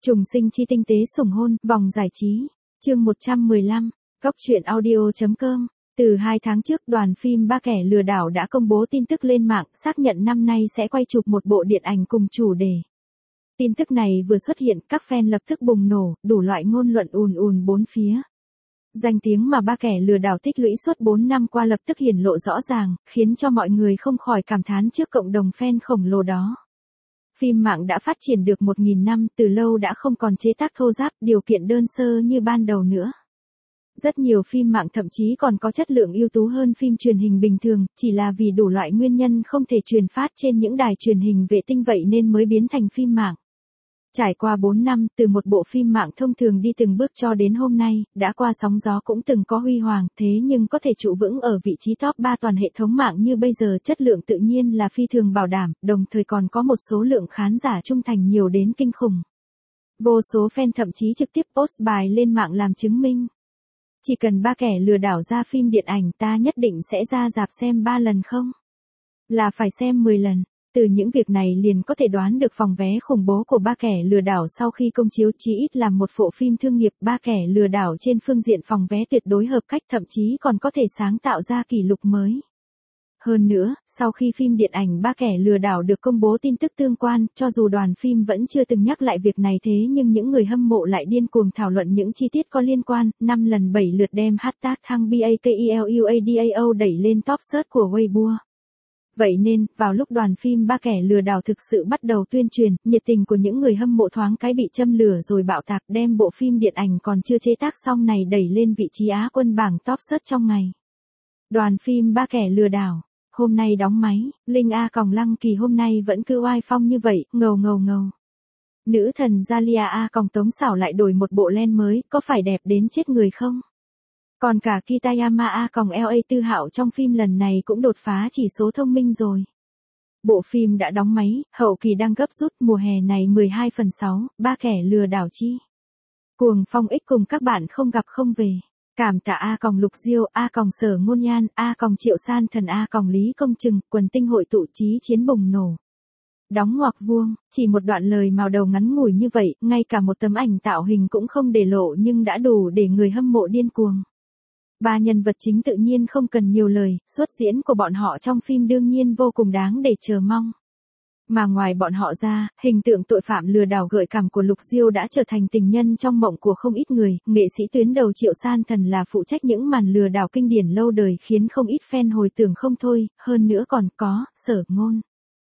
Trùng sinh chi tinh tế sủng hôn, vòng giải trí. Chương 115, Góc truyện audio.com. Từ 2 tháng trước, đoàn phim Ba kẻ lừa đảo đã công bố tin tức lên mạng, xác nhận năm nay sẽ quay chụp một bộ điện ảnh cùng chủ đề. Tin tức này vừa xuất hiện, các fan lập tức bùng nổ, đủ loại ngôn luận ùn ùn bốn phía. Danh tiếng mà Ba kẻ lừa đảo tích lũy suốt 4 năm qua lập tức hiển lộ rõ ràng, khiến cho mọi người không khỏi cảm thán trước cộng đồng fan khổng lồ đó. Phim mạng đã phát triển được 1.000 năm, từ lâu đã không còn chế tác thô ráp, điều kiện đơn sơ như ban đầu nữa. Rất nhiều phim mạng thậm chí còn có chất lượng ưu tú hơn phim truyền hình bình thường, chỉ là vì đủ loại nguyên nhân không thể truyền phát trên những đài truyền hình vệ tinh vậy nên mới biến thành phim mạng. Trải qua 4 năm, từ một bộ phim mạng thông thường đi từng bước cho đến hôm nay, đã qua sóng gió cũng từng có huy hoàng, thế nhưng có thể trụ vững ở vị trí top 3 toàn hệ thống mạng như bây giờ, chất lượng tự nhiên là phi thường bảo đảm, đồng thời còn có một số lượng khán giả trung thành nhiều đến kinh khủng. Vô số fan thậm chí trực tiếp post bài lên mạng làm chứng minh. Chỉ cần Ba kẻ lừa đảo ra phim điện ảnh ta nhất định sẽ ra rạp xem 3 lần không? Là phải xem 10 lần. Từ những việc này liền có thể đoán được phòng vé khủng bố của Ba kẻ lừa đảo sau khi công chiếu, chí ít là một bộ phim thương nghiệp. Ba kẻ lừa đảo trên phương diện phòng vé tuyệt đối hợp cách, thậm chí còn có thể sáng tạo ra kỷ lục mới. Hơn nữa, sau khi phim điện ảnh Ba kẻ lừa đảo được công bố tin tức tương quan, cho dù đoàn phim vẫn chưa từng nhắc lại việc này thế nhưng những người hâm mộ lại điên cuồng thảo luận những chi tiết có liên quan, 5 lần 7 lượt đem hashtag thăng BAKELUADAO đẩy lên top search của Weibo. Vậy nên, vào lúc đoàn phim Ba kẻ lừa đảo thực sự bắt đầu tuyên truyền, nhiệt tình của những người hâm mộ thoáng cái bị châm lửa rồi bạo tạc, đem bộ phim điện ảnh còn chưa chế tác xong này đẩy lên vị trí Á quân bảng top search trong ngày. Đoàn phim Ba kẻ lừa đảo, hôm nay đóng máy, Linh A Còng Lăng Kỳ hôm nay vẫn cứ oai phong như vậy, ngầu ngầu ngầu. Nữ thần Jalia A Còng Tống Xảo lại đổi một bộ len mới, có phải đẹp đến chết người không? Còn cả Kitayama A Còng LA Tư Hạo trong phim lần này cũng đột phá chỉ số thông minh rồi. Bộ phim đã đóng máy, hậu kỳ đang gấp rút, mùa hè này 12/6, Ba kẻ lừa đảo chi. Cuồng Phong X cùng các bạn không gặp không về. Cảm tạ A Còng Lục Diêu, A Còng Sở Ngôn Nhan, A Còng Triệu San Thần, A Còng Lý Công Trừng, quần tinh hội tụ chí chiến bùng nổ. Đóng ngoặc vuông, chỉ một đoạn lời màu đầu ngắn ngủi như vậy, ngay cả một tấm ảnh tạo hình cũng không để lộ nhưng đã đủ để người hâm mộ điên cuồng. Ba nhân vật chính tự nhiên không cần nhiều lời, xuất diễn của bọn họ trong phim đương nhiên vô cùng đáng để chờ mong. Mà ngoài bọn họ ra, hình tượng tội phạm lừa đảo gợi cảm của Lục Diêu đã trở thành tình nhân trong mộng của không ít người, nghệ sĩ tuyến đầu Triệu San Thần là phụ trách những màn lừa đảo kinh điển lâu đời khiến không ít fan hồi tưởng không thôi, hơn nữa còn có, Sở Ngôn.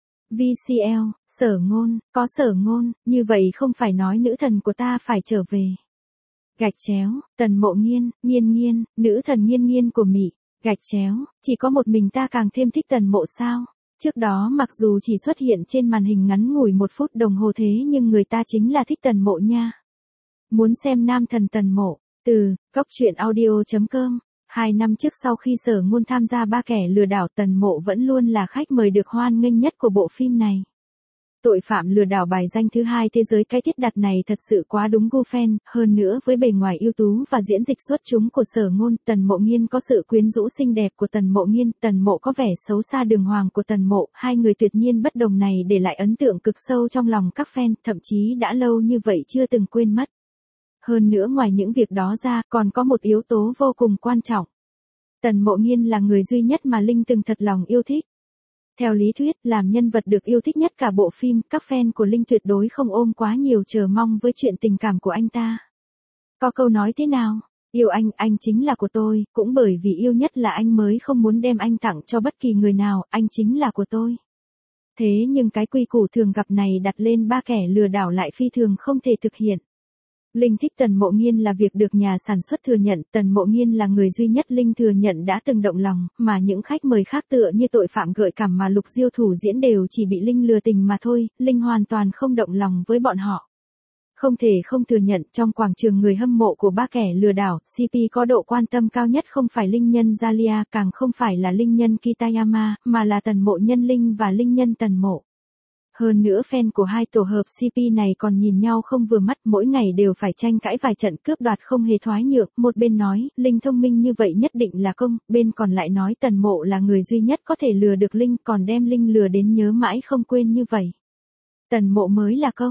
VCL, Sở Ngôn, có Sở Ngôn, như vậy không phải nói nữ thần của ta phải trở về. Gạch chéo, Tần Mộ Nghiên, Nghiên Nghiên, nữ thần Nghiên Nghiên của Mỹ, gạch chéo, chỉ có một mình ta càng thêm thích Tần Mộ sao? Trước đó mặc dù chỉ xuất hiện trên màn hình ngắn ngủi 1 phút đồng hồ thế nhưng người ta chính là thích Tần Mộ nha. Muốn xem nam thần Tần Mộ, từ, Góc truyện audio.com. 2 năm trước sau khi Sở Ngôn tham gia Ba kẻ lừa đảo, Tần Mộ vẫn luôn là khách mời được hoan nghênh nhất của bộ phim này. Tội phạm lừa đảo bài danh thứ 2 thế giới, cái thiết đặt này thật sự quá đúng gu fan, hơn nữa với bề ngoài ưu tú và diễn dịch xuất chúng của Sở Ngôn, Tần Mộ Nghiên có sự quyến rũ xinh đẹp của Tần Mộ Nghiên, Tần Mộ có vẻ xấu xa đường hoàng của Tần Mộ, hai người tuyệt nhiên bất đồng này để lại ấn tượng cực sâu trong lòng các fan, thậm chí đã lâu như vậy chưa từng quên mất. Hơn nữa ngoài những việc đó ra, còn có một yếu tố vô cùng quan trọng. Tần Mộ Nghiên là người duy nhất mà Linh từng thật lòng yêu thích. Theo lý thuyết, làm nhân vật được yêu thích nhất cả bộ phim, các fan của Linh tuyệt đối không ôm quá nhiều chờ mong với chuyện tình cảm của anh ta. Có câu nói thế nào? Yêu anh chính là của tôi, cũng bởi vì yêu nhất là anh mới không muốn đem anh tặng cho bất kỳ người nào, anh chính là của tôi. Thế nhưng cái quy củ thường gặp này đặt lên Ba kẻ lừa đảo lại phi thường không thể thực hiện. Linh thích Tần Mộ Nghiên là việc được nhà sản xuất thừa nhận, Tần Mộ Nghiên là người duy nhất Linh thừa nhận đã từng động lòng, mà những khách mời khác tựa như tội phạm gợi cảm mà Lục Diêu thủ diễn đều chỉ bị Linh lừa tình mà thôi, Linh hoàn toàn không động lòng với bọn họ. Không thể không thừa nhận, trong quảng trường người hâm mộ của Ba kẻ lừa đảo, CP có độ quan tâm cao nhất không phải Linh nhân Jalia, càng không phải là Linh nhân Kitayama, mà là Tần Mộ nhân Linh và Linh nhân Tần Mộ. Hơn nữa fan của hai tổ hợp CP này còn nhìn nhau không vừa mắt, mỗi ngày đều phải tranh cãi vài trận cướp đoạt không hề thoái nhượng, một bên nói, Linh thông minh như vậy nhất định là công, bên còn lại nói Tần Mộ là người duy nhất có thể lừa được Linh, còn đem Linh lừa đến nhớ mãi không quên như vậy. Tần Mộ mới là công.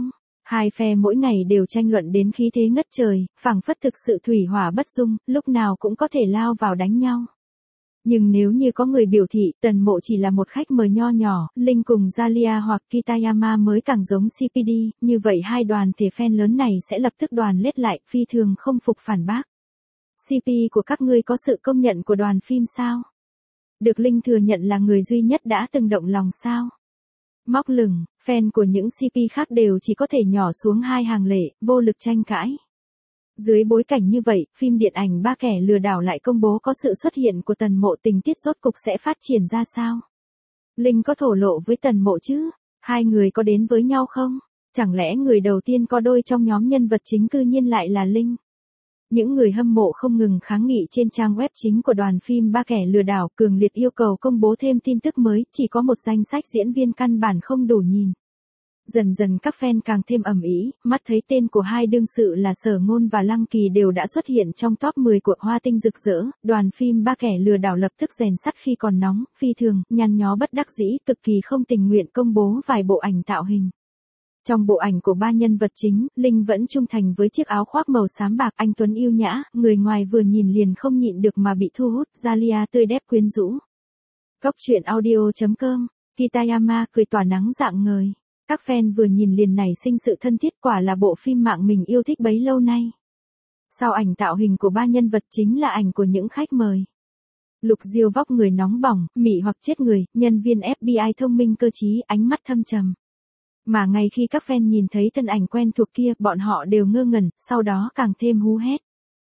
Hai phe mỗi ngày đều tranh luận đến khí thế ngất trời, phảng phất thực sự thủy hỏa bất dung, lúc nào cũng có thể lao vào đánh nhau. Nhưng nếu như có người biểu thị Tần Mộ chỉ là một khách mời nho nhỏ, Linh cùng Jalia hoặc Kitayama mới càng giống CPD, như vậy hai đoàn thể fan lớn này sẽ lập tức đoàn lết lại, phi thường không phục phản bác. CP của các ngươi có sự công nhận của đoàn phim sao? Được Linh thừa nhận là người duy nhất đã từng động lòng sao? Móc lửng, fan của những CP khác đều chỉ có thể nhỏ xuống hai hàng lệ, vô lực tranh cãi. Dưới bối cảnh như vậy, phim điện ảnh Ba Kẻ Lừa Đảo lại công bố có sự xuất hiện của Tần Mộ, tình tiết rốt cục sẽ phát triển ra sao? Linh có thổ lộ với Tần Mộ chứ? Hai người có đến với nhau không? Chẳng lẽ người đầu tiên có đôi trong nhóm nhân vật chính cư nhiên lại là Linh? Những người hâm mộ không ngừng kháng nghị trên trang web chính của đoàn phim Ba Kẻ Lừa Đảo, cường liệt yêu cầu công bố thêm tin tức mới, chỉ có một danh sách diễn viên căn bản không đủ nhìn. Dần dần các fan càng thêm ầm ĩ, mắt thấy tên của hai đương sự là Sở Ngôn và Lăng Kỳ đều đã xuất hiện trong top 10 của Hoa Tinh rực rỡ, đoàn phim Ba Kẻ Lừa Đảo lập tức rèn sắt khi còn nóng, phi thường, nhăn nhó bất đắc dĩ, cực kỳ không tình nguyện công bố vài bộ ảnh tạo hình. Trong bộ ảnh của ba nhân vật chính, Linh vẫn trung thành với chiếc áo khoác màu xám bạc, anh tuấn yêu nhã, người ngoài vừa nhìn liền không nhịn được mà bị thu hút, Jalia tươi đẹp quyến rũ. Cốc truyện audio.com, Kitayama cười tỏa nắng rạng ngời. Các fan vừa nhìn liền nảy sinh sự thân thiết, quả là bộ phim mạng mình yêu thích bấy lâu nay. Sau ảnh tạo hình của ba nhân vật chính là ảnh của những khách mời. Lục Diêu vóc người nóng bỏng, mị hoặc chết người, nhân viên FBI thông minh cơ trí, ánh mắt thâm trầm. Mà ngay khi các fan nhìn thấy thân ảnh quen thuộc kia, bọn họ đều ngơ ngẩn, sau đó càng thêm hú hét.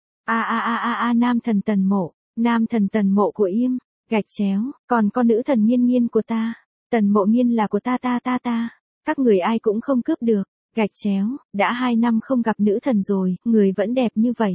Nam thần Tần Mộ, nam thần Tần Mộ của Yêm, gạch chéo, còn con nữ thần Nghiên Nghiên của ta, Tần Mộ Nghiên là của ta. Các người ai cũng không cướp được, gạch chéo, đã 2 năm không gặp nữ thần rồi, người vẫn đẹp như vậy.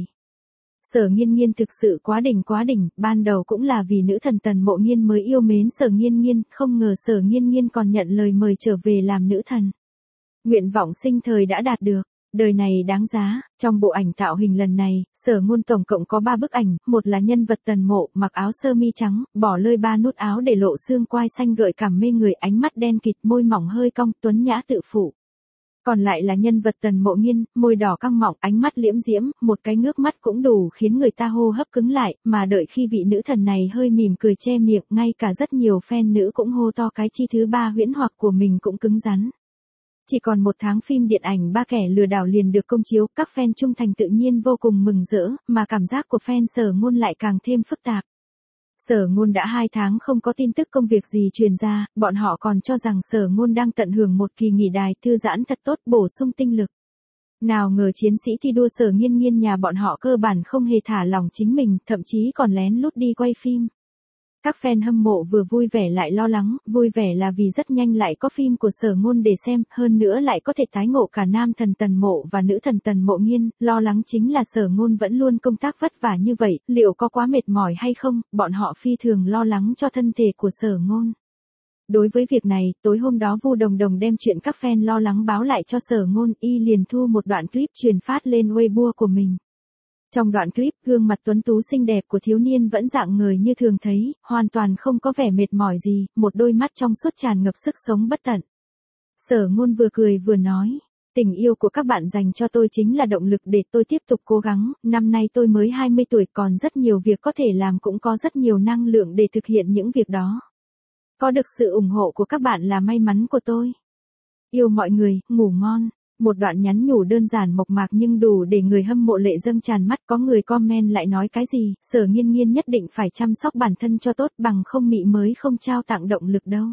Sở Nghiên Nghiên thực sự quá đỉnh, ban đầu cũng là vì nữ thần Tần Mộ Nghiên mới yêu mến Sở Nghiên Nghiên, không ngờ Sở Nghiên Nghiên còn nhận lời mời trở về làm nữ thần. Nguyện vọng sinh thời đã đạt được, đời này đáng giá. Trong bộ ảnh tạo hình lần này, Sở Ngôn tổng cộng có 3 bức ảnh, một là nhân vật Tần Mộ, mặc áo sơ mi trắng, bỏ lơi 3 nút áo để lộ xương quai xanh gợi cảm mê người, ánh mắt đen kịt, môi mỏng hơi cong, tuấn nhã tự phụ. Còn lại là nhân vật Tần Mộ Nghiên, môi đỏ căng mọng, ánh mắt liễm diễm, một cái ngước mắt cũng đủ khiến người ta hô hấp cứng lại, mà đợi khi vị nữ thần này hơi mỉm cười che miệng, ngay cả rất nhiều fan nữ cũng hô to cái chi thứ ba huyễn hoặc của mình cũng cứng rắn. Chỉ còn 1 tháng phim điện ảnh Ba Kẻ Lừa Đảo liền được công chiếu, các fan trung thành tự nhiên vô cùng mừng rỡ, mà cảm giác của fan Sở Ngôn lại càng thêm phức tạp. Sở Ngôn đã 2 tháng không có tin tức công việc gì truyền ra, bọn họ còn cho rằng Sở Ngôn đang tận hưởng một kỳ nghỉ đài, thư giãn thật tốt, bổ sung tinh lực. Nào ngờ chiến sĩ thi đua Sở Nghiên Nghiên nhà bọn họ cơ bản không hề thả lỏng chính mình, thậm chí còn lén lút đi quay phim. Các fan hâm mộ vừa vui vẻ lại lo lắng, vui vẻ là vì rất nhanh lại có phim của Sở Ngôn để xem, hơn nữa lại có thể tái ngộ cả nam thần Tần Mộ và nữ thần Tần Mộ Nghiên, lo lắng chính là Sở Ngôn vẫn luôn công tác vất vả như vậy, liệu có quá mệt mỏi hay không, bọn họ phi thường lo lắng cho thân thể của Sở Ngôn. Đối với việc này, tối hôm đó Vu Đồng Đồng đem chuyện các fan lo lắng báo lại cho Sở Ngôn, y liền thu một đoạn clip truyền phát lên Weibo của mình. Trong đoạn clip, gương mặt tuấn tú xinh đẹp của thiếu niên vẫn rạng ngời như thường thấy, hoàn toàn không có vẻ mệt mỏi gì, một đôi mắt trong suốt tràn ngập sức sống bất tận. Sở Ngôn vừa cười vừa nói, tình yêu của các bạn dành cho tôi chính là động lực để tôi tiếp tục cố gắng, năm nay tôi mới 20 tuổi còn rất nhiều việc có thể làm, cũng có rất nhiều năng lượng để thực hiện những việc đó. Có được sự ủng hộ của các bạn là may mắn của tôi. Yêu mọi người, ngủ ngon. Một đoạn nhắn nhủ đơn giản mộc mạc nhưng đủ để người hâm mộ lệ dâng tràn mắt. Có người comment lại nói cái gì, Sở Nghiên Nghiên nhất định phải chăm sóc bản thân cho tốt, bằng không mị mới không trao tặng động lực đâu.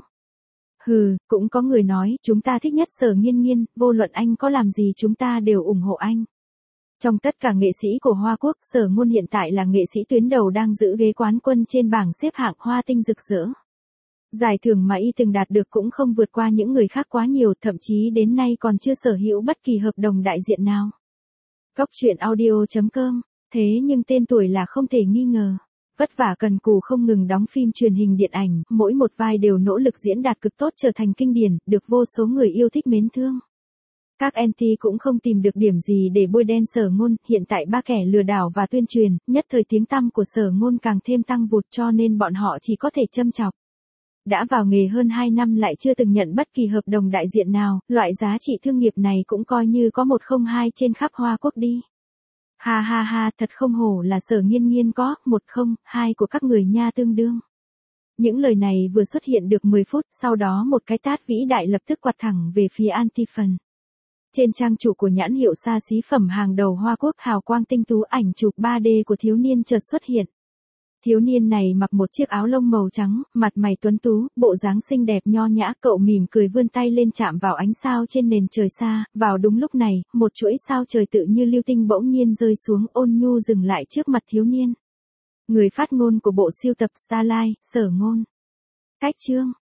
Hừ, cũng có người nói, chúng ta thích nhất Sở Nghiên Nghiên, vô luận anh có làm gì chúng ta đều ủng hộ anh. Trong tất cả nghệ sĩ của Hoa Quốc, Sở Ngôn hiện tại là nghệ sĩ tuyến đầu đang giữ ghế quán quân trên bảng xếp hạng Hoa Tinh rực rỡ. Giải thưởng mà y từng đạt được cũng không vượt qua những người khác quá nhiều, thậm chí đến nay còn chưa sở hữu bất kỳ hợp đồng đại diện nào. Cốc truyện audio.com, thế nhưng tên tuổi là không thể nghi ngờ. Vất vả cần cù không ngừng đóng phim truyền hình điện ảnh, mỗi một vai đều nỗ lực diễn đạt cực tốt trở thành kinh điển, được vô số người yêu thích mến thương. Các anti cũng không tìm được điểm gì để bôi đen Sở Ngôn, hiện tại Ba Kẻ Lừa Đảo và tuyên truyền, nhất thời tiếng tăm của Sở Ngôn càng thêm tăng vụt cho nên bọn họ chỉ có thể châm chọc. Đã vào nghề hơn 2 năm lại chưa từng nhận bất kỳ hợp đồng đại diện nào, loại giá trị thương nghiệp này cũng coi như có 102 trên khắp Hoa Quốc đi. Ha ha ha, thật không hổ là Sở Nghiên Nghiên có 102 của các người nha tương đương. Những lời này vừa xuất hiện được 10 phút, sau đó một cái tát vĩ đại lập tức quạt thẳng về phía Antiphon. Trên trang chủ của nhãn hiệu xa xí phẩm hàng đầu Hoa Quốc hào quang tinh tú ảnh chụp 3D của thiếu niên chợt xuất hiện. Thiếu niên này mặc một chiếc áo lông màu trắng, mặt mày tuấn tú, bộ dáng xinh đẹp nho nhã, cậu mỉm cười vươn tay lên chạm vào ánh sao trên nền trời xa, vào đúng lúc này, một chuỗi sao trời tự như lưu tinh bỗng nhiên rơi xuống ôn nhu dừng lại trước mặt thiếu niên. Người phát ngôn của bộ sưu tập Starlight, Sở Ngôn. Cách chương